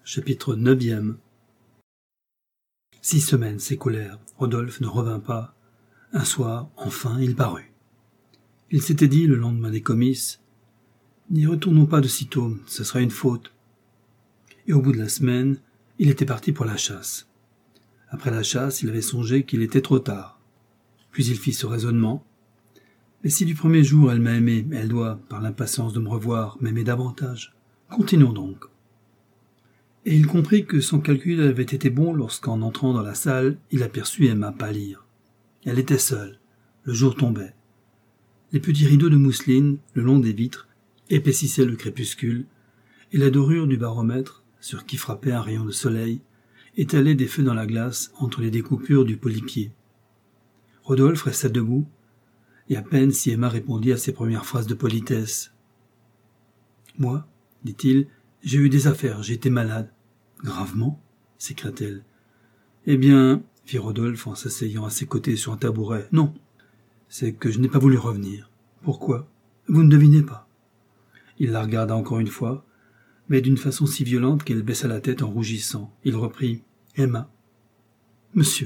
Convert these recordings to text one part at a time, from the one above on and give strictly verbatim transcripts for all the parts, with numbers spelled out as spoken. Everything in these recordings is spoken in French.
Chapitre neuvième. Six semaines s'écoulèrent. Rodolphe ne revint pas. Un soir, enfin, il parut. Il s'était dit, le lendemain des comices, « N'y retournons pas de sitôt, ce sera une faute. » Et au bout de la semaine, il était parti pour la chasse. Après la chasse, il avait songé qu'il était trop tard. Puis il fit ce raisonnement. « Mais si du premier jour elle m'a aimé, elle doit, par l'impatience de me revoir, m'aimer davantage. Continuons donc. » Et il comprit que son calcul avait été bon lorsqu'en entrant dans la salle, il aperçut Emma pâlir. Elle était seule. Le jour tombait. Les petits rideaux de mousseline, le long des vitres, épaississaient le crépuscule, et la dorure du baromètre, sur qui frappait un rayon de soleil, étalait des feux dans la glace entre les découpures du polypier. Rodolphe resta debout, et à peine si Emma répondit à ses premières phrases de politesse. « Moi, dit-il, j'ai eu des affaires, j'ai été malade. »« Gravement » s'écria-t-elle. « Eh bien, fit Rodolphe en s'asseyant à ses côtés sur un tabouret, « non, c'est que je n'ai pas voulu revenir. »« Pourquoi ? Vous ne devinez pas. » Il la regarda encore une fois, mais d'une façon si violente qu'elle baissa la tête en rougissant. Il reprit, « Emma. »« Monsieur, »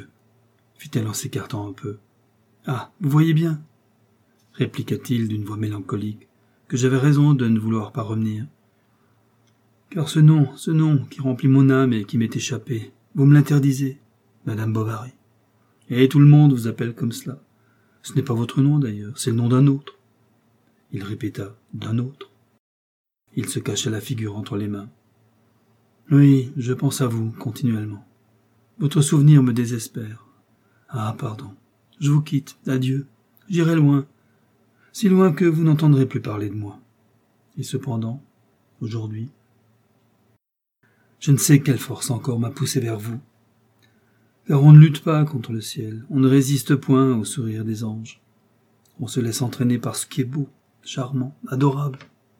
fit-elle en s'écartant un peu. « Ah, vous voyez bien, » répliqua-t-il d'une voix mélancolique, « que j'avais raison de ne vouloir pas revenir. Car ce nom, ce nom qui remplit mon âme et qui m'est échappé, vous me l'interdisez, Madame Bovary. Et tout le monde vous appelle comme cela. Ce n'est pas votre nom d'ailleurs, c'est le nom d'un autre. » Il répéta, « d'un autre. » Il se cacha la figure entre les mains. « Oui, je pense à vous continuellement. Votre souvenir me désespère. Ah, pardon. Je vous quitte. Adieu. J'irai loin. Si loin que vous n'entendrez plus parler de moi. Et cependant, aujourd'hui, je ne sais quelle force encore m'a poussé vers vous. Car on ne lutte pas contre le ciel, on ne résiste point au sourire des anges. On se laisse entraîner par ce qui est beau, charmant, adorable. »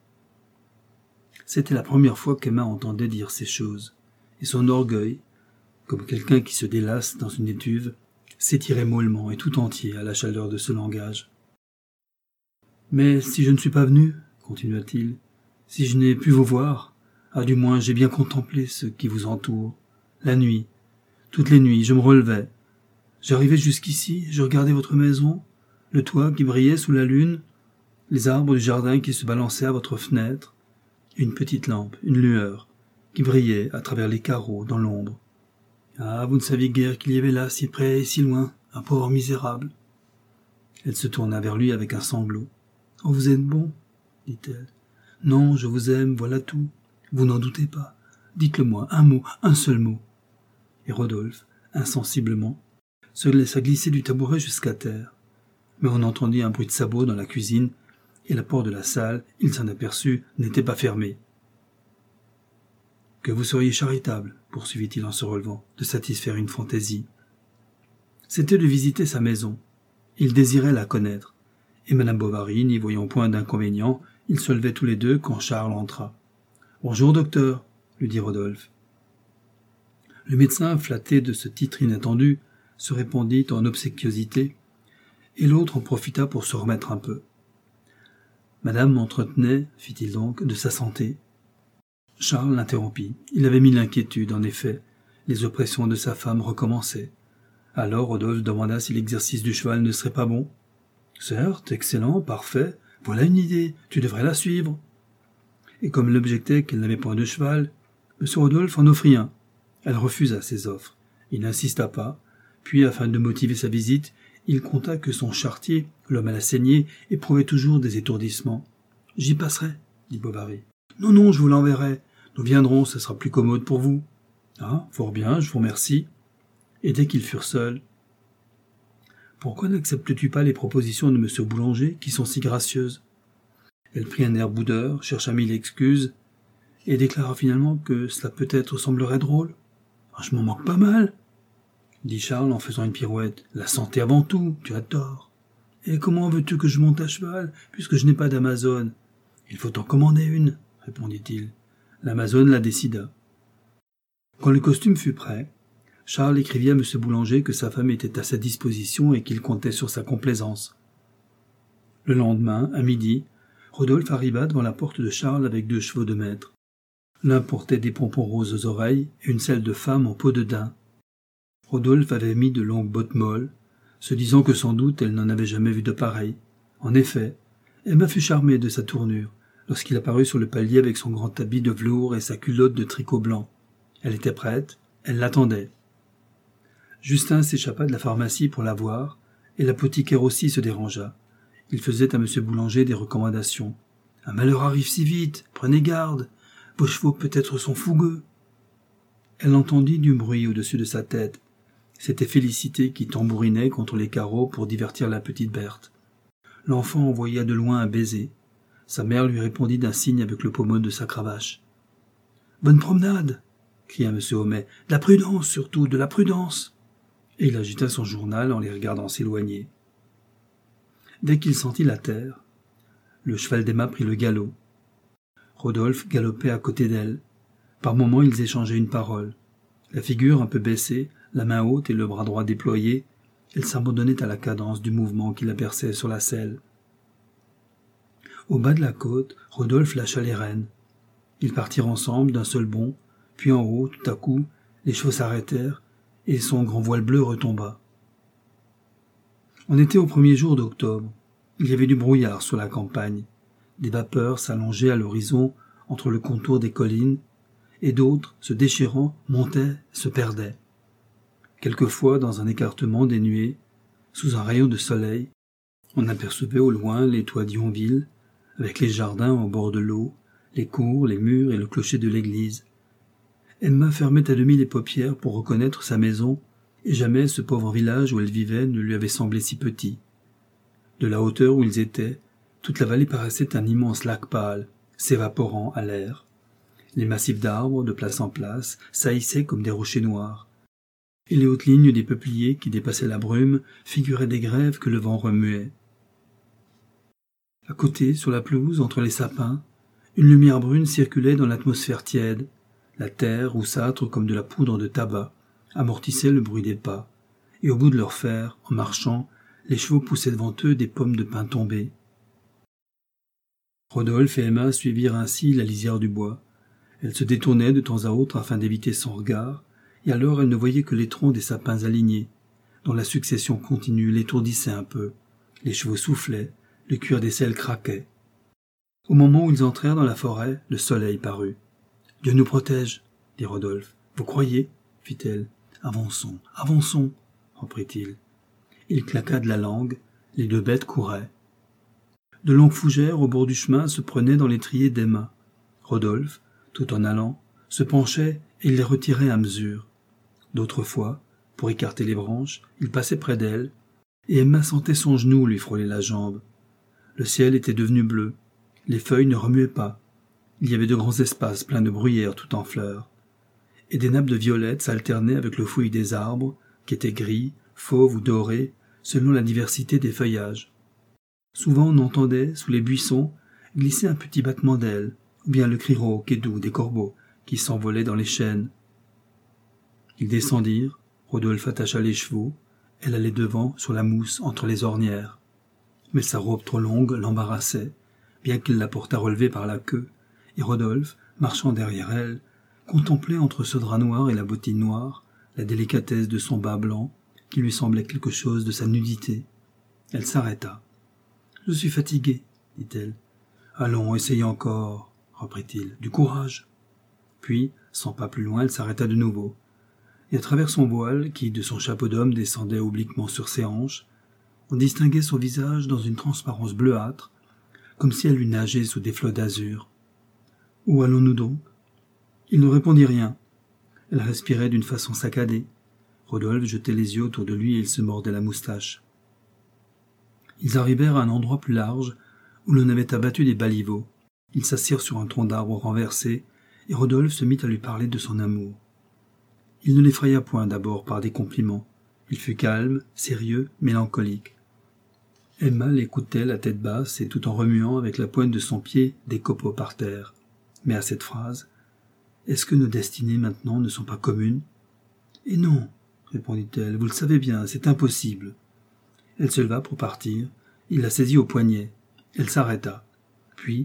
C'était la première fois qu'Emma entendait dire ces choses, et son orgueil, comme quelqu'un qui se délasse dans une étuve, s'étirait mollement et tout entier à la chaleur de ce langage. « Mais si je ne suis pas venu, continua-t-il, si je n'ai pu vous voir, ah, du moins, j'ai bien contemplé ce qui vous entoure. La nuit, toutes les nuits, je me relevais. J'arrivais jusqu'ici, je regardais votre maison, le toit qui brillait sous la lune, les arbres du jardin qui se balançaient à votre fenêtre, et une petite lampe, une lueur, qui brillait à travers les carreaux dans l'ombre. Ah, vous ne saviez guère qu'il y avait là, si près et si loin, un pauvre misérable. » Elle se tourna vers lui avec un sanglot. « Oh, vous êtes bon, dit-elle. Non, je vous aime, voilà tout. Vous n'en doutez pas. Dites-le-moi, un mot, un seul mot. » Et Rodolphe, insensiblement, se laissa glisser du tabouret jusqu'à terre. Mais on entendit un bruit de sabots dans la cuisine, et la porte de la salle, il s'en aperçut, n'était pas fermée. « Que vous seriez charitable, » poursuivit-il en se relevant, « de satisfaire une fantaisie. » C'était de visiter sa maison. Il désirait la connaître. Et Madame Bovary, n'y voyant point d'inconvénient, ils se levaient tous les deux quand Charles entra. « Bonjour, docteur, » lui dit Rodolphe. Le médecin, flatté de ce titre inattendu, se répandit en obséquiosité, et l'autre en profita pour se remettre un peu. Madame m'entretenait, fit-il donc, de sa santé. Charles l'interrompit. Il avait mis l'inquiétude, en effet. Les oppressions de sa femme recommençaient. Alors Rodolphe demanda si l'exercice du cheval ne serait pas bon. « Certes, excellent, parfait. Voilà une idée. Tu devrais la suivre. » Et comme elle objectait qu'elle n'avait point de cheval, M. Rodolphe en offrit un. Elle refusa ses offres. Il n'insista pas. Puis, afin de motiver sa visite, il conta que son charretier, l'homme à la saignée, éprouvait toujours des étourdissements. « J'y passerai, » dit Bovary. « Non, non, je vous l'enverrai. Nous viendrons, ce sera plus commode pour vous. »« Ah, fort bien, je vous remercie. » Et dès qu'ils furent seuls, « Pourquoi n'acceptes-tu pas les propositions de M. Boulanger, qui sont si gracieuses ?» Elle prit un air boudeur, chercha mille excuses, et déclara finalement que cela peut-être semblerait drôle. Ah, « Je m'en manque pas mal, » dit Charles en faisant une pirouette. « La santé avant tout, tu as tort. Et comment veux-tu que je monte à cheval, puisque je n'ai pas d'Amazone ? Il faut en commander une, » répondit-il. L'Amazone la décida. Quand le costume fut prêt, Charles écrivit à M. Boulanger que sa femme était à sa disposition et qu'il comptait sur sa complaisance. Le lendemain, à midi, Rodolphe arriva devant la porte de Charles avec deux chevaux de maître. L'un portait des pompons roses aux oreilles et une selle de femme en peau de daim. Rodolphe avait mis de longues bottes molles, se disant que sans doute elle n'en avait jamais vu de pareilles. En effet, Emma fut charmée de sa tournure, lorsqu'il apparut sur le palier avec son grand habit de velours et sa culotte de tricot blanc. Elle était prête, elle l'attendait. Justin s'échappa de la pharmacie pour la voir, et l'apothicaire aussi se dérangea. Il faisait à M. Boulanger des recommandations. « Un malheur arrive si vite, prenez garde, vos chevaux peut-être sont fougueux. » Elle entendit du bruit au-dessus de sa tête. C'était Félicité qui tambourinait contre les carreaux pour divertir la petite Berthe. L'enfant envoya de loin un baiser. Sa mère lui répondit d'un signe avec le pommeau de sa cravache. « Bonne promenade !» cria M. Homais. « De la prudence, surtout, de la prudence !» Et il agita son journal en les regardant s'éloigner. Dès qu'il sentit la terre, le cheval d'Emma prit le galop. Rodolphe galopait à côté d'elle. Par moments, ils échangeaient une parole. La figure un peu baissée, la main haute et le bras droit déployé, elle s'abandonnait à la cadence du mouvement qui la berçait sur la selle. Au bas de la côte, Rodolphe lâcha les rênes. Ils partirent ensemble d'un seul bond, puis en haut, tout à coup, les chevaux s'arrêtèrent et son grand voile bleu retomba. On était au premier jour d'octobre. Il y avait du brouillard sur la campagne. Des vapeurs s'allongeaient à l'horizon entre le contour des collines, et d'autres, se déchirant, montaient, se perdaient. Quelquefois, dans un écartement des nuées, sous un rayon de soleil, on apercevait au loin les toits d'Yonville, avec les jardins au bord de l'eau, les cours, les murs et le clocher de l'église. Emma fermait à demi les paupières pour reconnaître sa maison, et jamais ce pauvre village où elle vivait ne lui avait semblé si petit. De la hauteur où ils étaient, toute la vallée paraissait un immense lac pâle, s'évaporant à l'air. Les massifs d'arbres, de place en place, saillissaient comme des rochers noirs. Et les hautes lignes des peupliers qui dépassaient la brume figuraient des grèves que le vent remuait. À côté, sur la pelouse, entre les sapins, une lumière brune circulait dans l'atmosphère tiède. La terre, roussâtre comme de la poudre de tabac, amortissait le bruit des pas, et au bout de leur fer, en marchant, les chevaux poussaient devant eux des pommes de pin tombées. Rodolphe et Emma suivirent ainsi la lisière du bois. Elle se détournait de temps à autre afin d'éviter son regard, et alors elle ne voyait que les troncs des sapins alignés, dont la succession continue l'étourdissait un peu. Les chevaux soufflaient, le cuir des selles craquait. Au moment où ils entrèrent dans la forêt, le soleil parut. « Dieu nous protège, » dit Rodolphe. « Vous croyez ?» fit-elle. « Avançons, avançons, » reprit-il. Il claqua de la langue, les deux bêtes couraient. De longues fougères au bord du chemin se prenaient dans l'étrier d'Emma. Rodolphe, tout en allant, se penchait et il les retirait à mesure. D'autres fois, pour écarter les branches, il passait près d'elle, et Emma sentait son genou lui frôler la jambe. Le ciel était devenu bleu, les feuilles ne remuaient pas, il y avait de grands espaces pleins de bruyères tout en fleurs, et des nappes de violettes s'alternaient avec le fouillis des arbres, qui étaient gris, fauves ou dorés, selon la diversité des feuillages. Souvent on entendait, sous les buissons, glisser un petit battement d'ailes, ou bien le cri rauque et doux des corbeaux qui s'envolaient dans les chênes. Ils descendirent, Rodolphe attacha les chevaux, elle allait devant sur la mousse entre les ornières. Mais sa robe trop longue l'embarrassait, bien qu'il la portât relevée par la queue, et Rodolphe, marchant derrière elle, contemplait entre ce drap noir et la bottine noire la délicatesse de son bas blanc, qui lui semblait quelque chose de sa nudité. Elle s'arrêta. « Je suis fatiguée, dit-elle. « Allons, essayez encore, reprit-il. Du courage. » Puis, cent pas plus loin, elle s'arrêta de nouveau. Et à travers son voile, qui, de son chapeau d'homme, descendait obliquement sur ses hanches, on distinguait son visage dans une transparence bleuâtre, comme si elle eût nagé sous des flots d'azur. « Où allons-nous donc ?» Il ne répondit rien. Elle respirait d'une façon saccadée. Rodolphe jetait les yeux autour de lui et il se mordait la moustache. Ils arrivèrent à un endroit plus large, où l'on avait abattu des baliveaux. Ils s'assirent sur un tronc d'arbre renversé, et Rodolphe se mit à lui parler de son amour. Il ne l'effraya point d'abord par des compliments. Il fut calme, sérieux, mélancolique. Emma l'écoutait la tête basse et tout en remuant avec la pointe de son pied des copeaux par terre. Mais à cette phrase, « Est-ce que nos destinées maintenant ne sont pas communes ?»« Et non, » répondit-elle, « vous le savez bien, c'est impossible. » Elle se leva pour partir, il la saisit au poignet. Elle s'arrêta. Puis,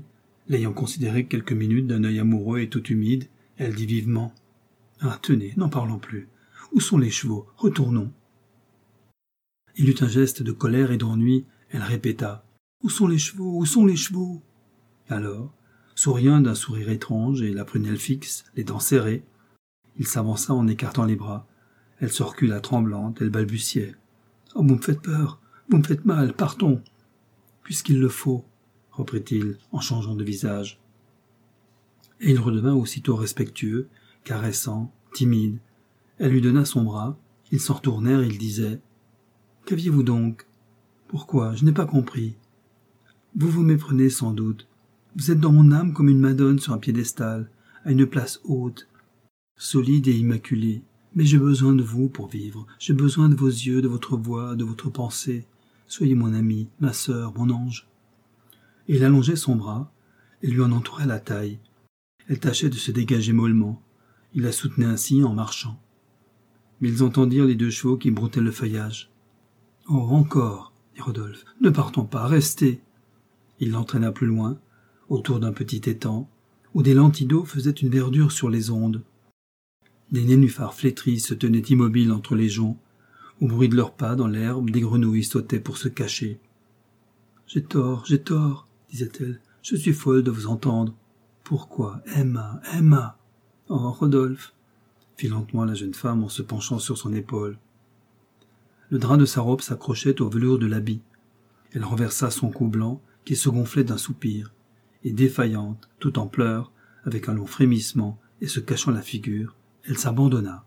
L'ayant considéré quelques minutes d'un œil amoureux et tout humide, elle dit vivement « Ah, tenez, n'en parlons plus. Où sont les chevaux? Retournons. » Il eut un geste de colère et d'ennui. Elle répéta « Où sont les chevaux? Où sont les chevaux ?» Alors, souriant d'un sourire étrange et la prunelle fixe, les dents serrées, il s'avança en écartant les bras. Elle se recula tremblante, elle balbutiait « Oh, vous me faites peur, vous me faites mal, partons !»« Puisqu'il le faut, » reprit-il en changeant de visage. Et il redevint aussitôt respectueux, caressant, timide. Elle lui donna son bras, ils s'en retournèrent, il disait « Qu'aviez-vous donc? Pourquoi? Je n'ai pas compris. Vous vous méprenez sans doute. Vous êtes dans mon âme comme une madone sur un piédestal, à une place haute, solide et immaculée. Mais j'ai besoin de vous pour vivre. J'ai besoin de vos yeux, de votre voix, de votre pensée. Soyez mon ami, ma sœur, mon ange. » Et il allongeait son bras et lui en entourait la taille. Elle tâchait de se dégager mollement. Il la soutenait ainsi en marchant. Mais ils entendirent les deux chevaux qui broutaient le feuillage. « Oh, encore !» dit Rodolphe. « Ne partons pas, restez !» Il l'entraîna plus loin, autour d'un petit étang, où des lentilles d'eau faisaient une verdure sur les ondes. Des nénuphars flétris se tenaient immobiles entre les joncs. Au bruit de leurs pas dans l'herbe, des grenouilles sautaient pour se cacher. « J'ai tort, j'ai tort, » disait-elle. « Je suis folle de vous entendre. »« Pourquoi, Emma, Emma ?»« Oh, Rodolphe !» fit lentement la jeune femme en se penchant sur son épaule. Le drap de sa robe s'accrochait au velours de l'habit. Elle renversa son cou blanc, qui se gonflait d'un soupir, et défaillante, tout en pleurs, avec un long frémissement, et se cachant la figure, elle s'abandonna.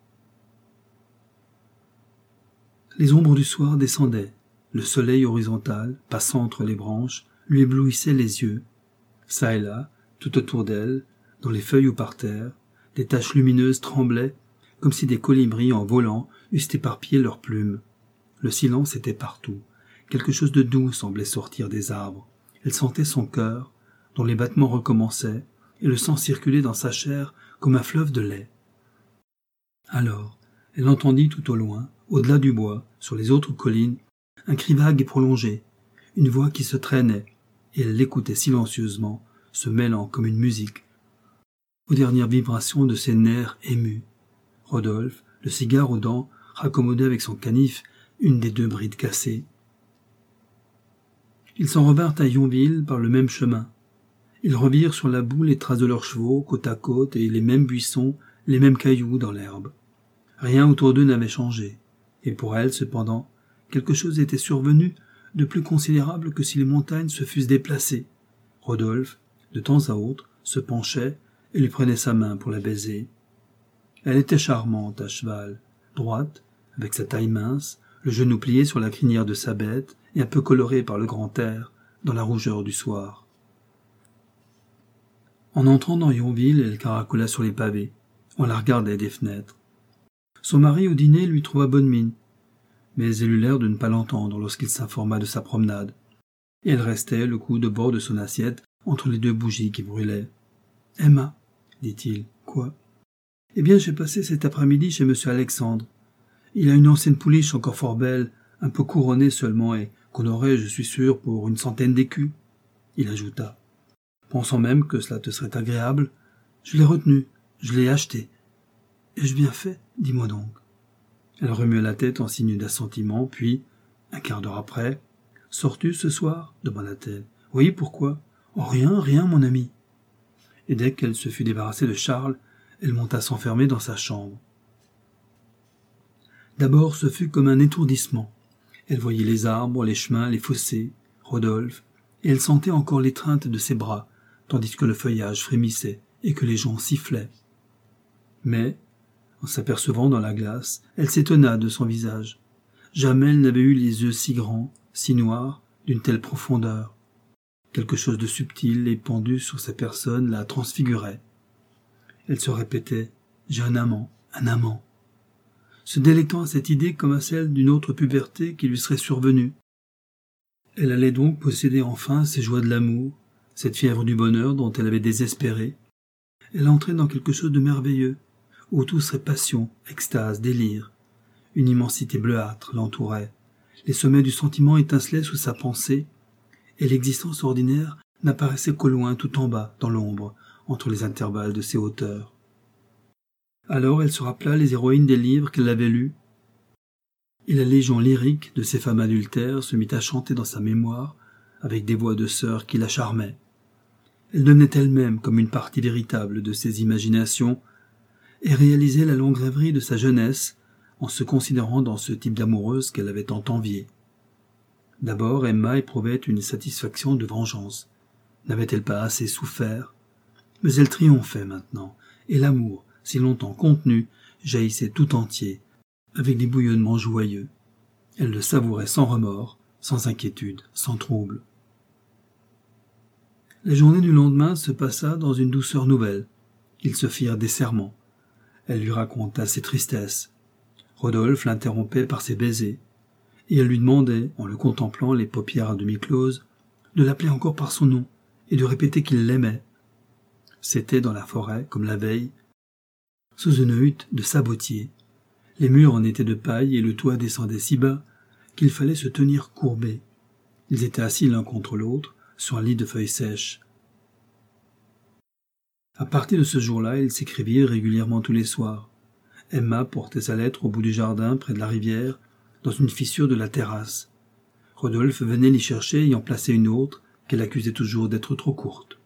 Les ombres du soir descendaient. Le soleil horizontal, passant entre les branches, lui éblouissait les yeux. Çà et là, tout autour d'elle, dans les feuilles ou par terre, des taches lumineuses tremblaient, comme si des colibris en volant eussent éparpillé leurs plumes. Le silence était partout. Quelque chose de doux semblait sortir des arbres. Elle sentait son cœur, dont les battements recommençaient, et le sang circulait dans sa chair comme un fleuve de lait. Alors, elle entendit tout au loin, au-delà du bois, sur les autres collines, un cri vague et prolongé, une voix qui se traînait, et elle l'écoutait silencieusement, se mêlant comme une musique aux dernières vibrations de ses nerfs émus. Rodolphe, le cigare aux dents, raccommodait avec son canif une des deux brides cassées. Ils s'en revinrent à Yonville par le même chemin. Ils revirent sur la boue les traces de leurs chevaux, côte à côte, et les mêmes buissons, les mêmes cailloux dans l'herbe. Rien autour d'eux n'avait changé, et pour elle, cependant, quelque chose était survenu de plus considérable que si les montagnes se fussent déplacées. Rodolphe, de temps à autre, se penchait et lui prenait sa main pour la baiser. Elle était charmante à cheval, droite, avec sa taille mince, le genou plié sur la crinière de sa bête et un peu colorée par le grand air, dans la rougeur du soir. En entrant dans Yonville, elle caracola sur les pavés. On la regardait des fenêtres. Son mari au dîner lui trouva bonne mine, mais elle eut l'air de ne pas l'entendre lorsqu'il s'informa de sa promenade, et elle restait, le coude au bord de son assiette, entre les deux bougies qui brûlaient. « Emma, » dit-il. « Quoi ?»« Eh bien, j'ai passé cet après-midi chez monsieur Alexandre. Il a une ancienne pouliche encore fort belle, un peu couronnée seulement, et qu'on aurait, je suis sûr, pour une centaine d'écus. » Il ajouta, pensant même que cela te serait agréable. « Je l'ai retenue, je l'ai achetée. »« Ai-je bien fait? Dis-moi donc. » Elle remua la tête en signe d'assentiment, puis, un quart d'heure après, « Sors-tu ce soir ?» demanda-t-elle. « Oui, pourquoi ? » ?»« Oh, rien, rien, mon ami. » Et dès qu'elle se fut débarrassée de Charles, elle monta s'enfermer dans sa chambre. D'abord, ce fut comme un étourdissement. Elle voyait les arbres, les chemins, les fossés, Rodolphe, et elle sentait encore l'étreinte de ses bras, tandis que le feuillage frémissait et que les joncs sifflaient. Mais, en s'apercevant dans la glace, elle s'étonna de son visage. Jamais elle n'avait eu les yeux si grands, si noirs, d'une telle profondeur. Quelque chose de subtil et pendu sur sa personne la transfigurait. Elle se répétait « J'ai un amant, un amant », se délectant à cette idée comme à celle d'une autre puberté qui lui serait survenue. Elle allait donc posséder enfin ces joies de l'amour, cette fièvre du bonheur dont elle avait désespéré. Elle entrait dans quelque chose de merveilleux, où tout serait passion, extase, délire. Une immensité bleuâtre l'entourait. Les sommets du sentiment étincelaient sous sa pensée, et l'existence ordinaire n'apparaissait qu'au loin tout en bas, dans l'ombre, entre les intervalles de ces hauteurs. Alors elle se rappela les héroïnes des livres qu'elle avait lus, et la légion lyrique de ces femmes adultères se mit à chanter dans sa mémoire avec des voix de sœurs qui la charmaient. Elle devenait elle-même comme une partie véritable de ses imaginations et réalisait la longue rêverie de sa jeunesse en se considérant dans ce type d'amoureuse qu'elle avait tant envié. D'abord, Emma éprouvait une satisfaction de vengeance. N'avait-elle pas assez souffert? Mais elle triomphait maintenant, et l'amour, si longtemps contenu, jaillissait tout entier, avec des bouillonnements joyeux. Elle le savourait sans remords, sans inquiétude, sans trouble. La journée du lendemain se passa dans une douceur nouvelle. Ils se firent des serments. Elle lui raconta ses tristesses. Rodolphe l'interrompait par ses baisers, et elle lui demandait, en le contemplant les paupières à demi closes, de l'appeler encore par son nom et de répéter qu'il l'aimait. C'était dans la forêt, comme la veille, sous une hutte de sabotier. Les murs en étaient de paille et le toit descendait si bas qu'il fallait se tenir courbé. Ils étaient assis l'un contre l'autre sur un lit de feuilles sèches. À partir de ce jour-là, ils s'écrivirent régulièrement tous les soirs. Emma portait sa lettre au bout du jardin, près de la rivière, dans une fissure de la terrasse. Rodolphe venait l'y chercher et en plaçait une autre, qu'elle accusait toujours d'être trop courte.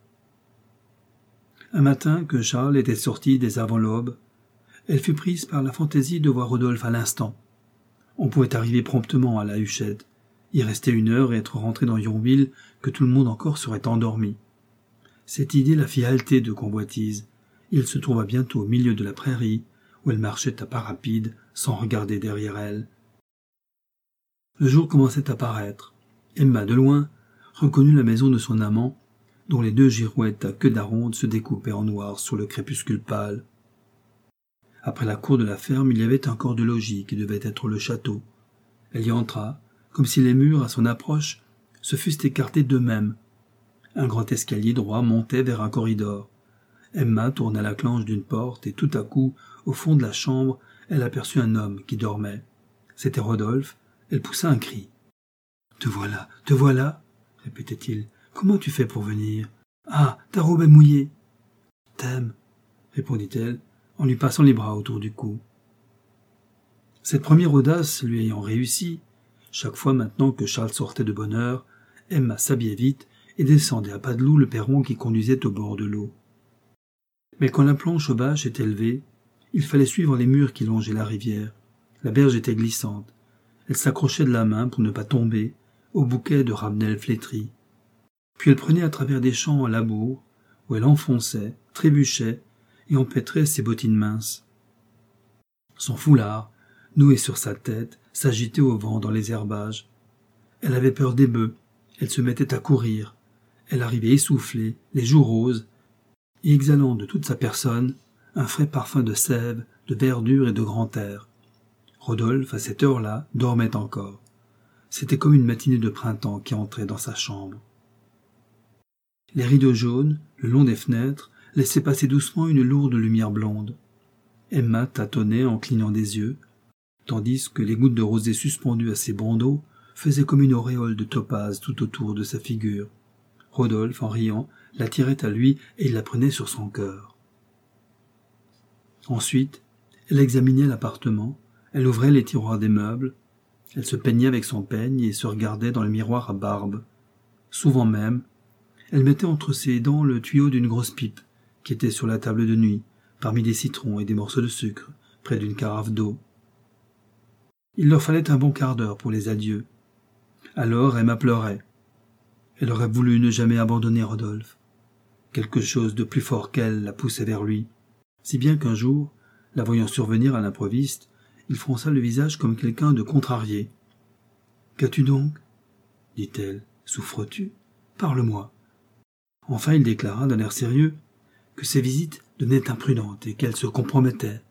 Un matin, que Charles était sorti dès avant l'aube, elle fut prise par la fantaisie de voir Rodolphe à l'instant. On pouvait arriver promptement à la Huchette, y rester une heure et être rentré dans Yonville, que tout le monde encore serait endormi. Cette idée la fit halter de convoitise. Il se trouva bientôt au milieu de la prairie, où elle marchait à pas rapides, sans regarder derrière elle. Le jour commençait à paraître. Emma, de loin, reconnut la maison de son amant, dont les deux girouettes à queue d'aronde se découpaient en noir sur le crépuscule pâle. Après la cour de la ferme, il y avait un corps de logis qui devait être le château. Elle y entra, comme si les murs, à son approche, se fussent écartés d'eux-mêmes. Un grand escalier droit montait vers un corridor. Emma tourna la clenche d'une porte et tout à coup, au fond de la chambre, elle aperçut un homme qui dormait. C'était Rodolphe. Elle poussa un cri. « Te voilà, te voilà !» répétait-il. « Comment tu fais pour venir ? Ah, ta robe est mouillée !»« T'aime !» répondit-elle, en lui passant les bras autour du cou. Cette première audace lui ayant réussi, chaque fois maintenant que Charles sortait de bonne heure, Emma s'habillait vite et descendait à pas de loup le perron qui conduisait au bord de l'eau. Mais quand la planche aux bâches était élevée, il fallait suivre les murs qui longeaient la rivière. La berge était glissante. Elle s'accrochait de la main pour ne pas tomber au bouquet de ramenelles flétries. Puis elle prenait à travers des champs à labour, où elle enfonçait, trébuchait et empêtrait ses bottines minces. Son foulard, noué sur sa tête, s'agitait au vent dans les herbages. Elle avait peur des bœufs, elle se mettait à courir. Elle arrivait essoufflée, les joues roses, et exhalant de toute sa personne un frais parfum de sève, de verdure et de grand air. Rodolphe, à cette heure-là, dormait encore. C'était comme une matinée de printemps qui entrait dans sa chambre. Les rideaux jaunes, le long des fenêtres, laissaient passer doucement une lourde lumière blonde. Emma tâtonnait en clignant des yeux, tandis que les gouttes de rosée suspendues à ses bandeaux faisaient comme une auréole de topaze tout autour de sa figure. Rodolphe, en riant, l'attirait à lui et il la prenait sur son cœur. Ensuite, elle examinait l'appartement, elle ouvrait les tiroirs des meubles, elle se peignait avec son peigne et se regardait dans le miroir à barbe. Souvent même, elle mettait entre ses dents le tuyau d'une grosse pipe qui était sur la table de nuit, parmi des citrons et des morceaux de sucre, près d'une carafe d'eau. Il leur fallait un bon quart d'heure pour les adieux. Alors Emma pleurait. Elle aurait voulu ne jamais abandonner Rodolphe. Quelque chose de plus fort qu'elle la poussait vers lui, si bien qu'un jour, la voyant survenir à l'improviste, il fronça le visage comme quelqu'un de contrarié. « Qu'as-tu donc » dit-elle. « Souffres-tu ? Parle-moi. » Enfin il déclara d'un air sérieux que ses visites devenaient imprudentes et qu'elle se compromettait.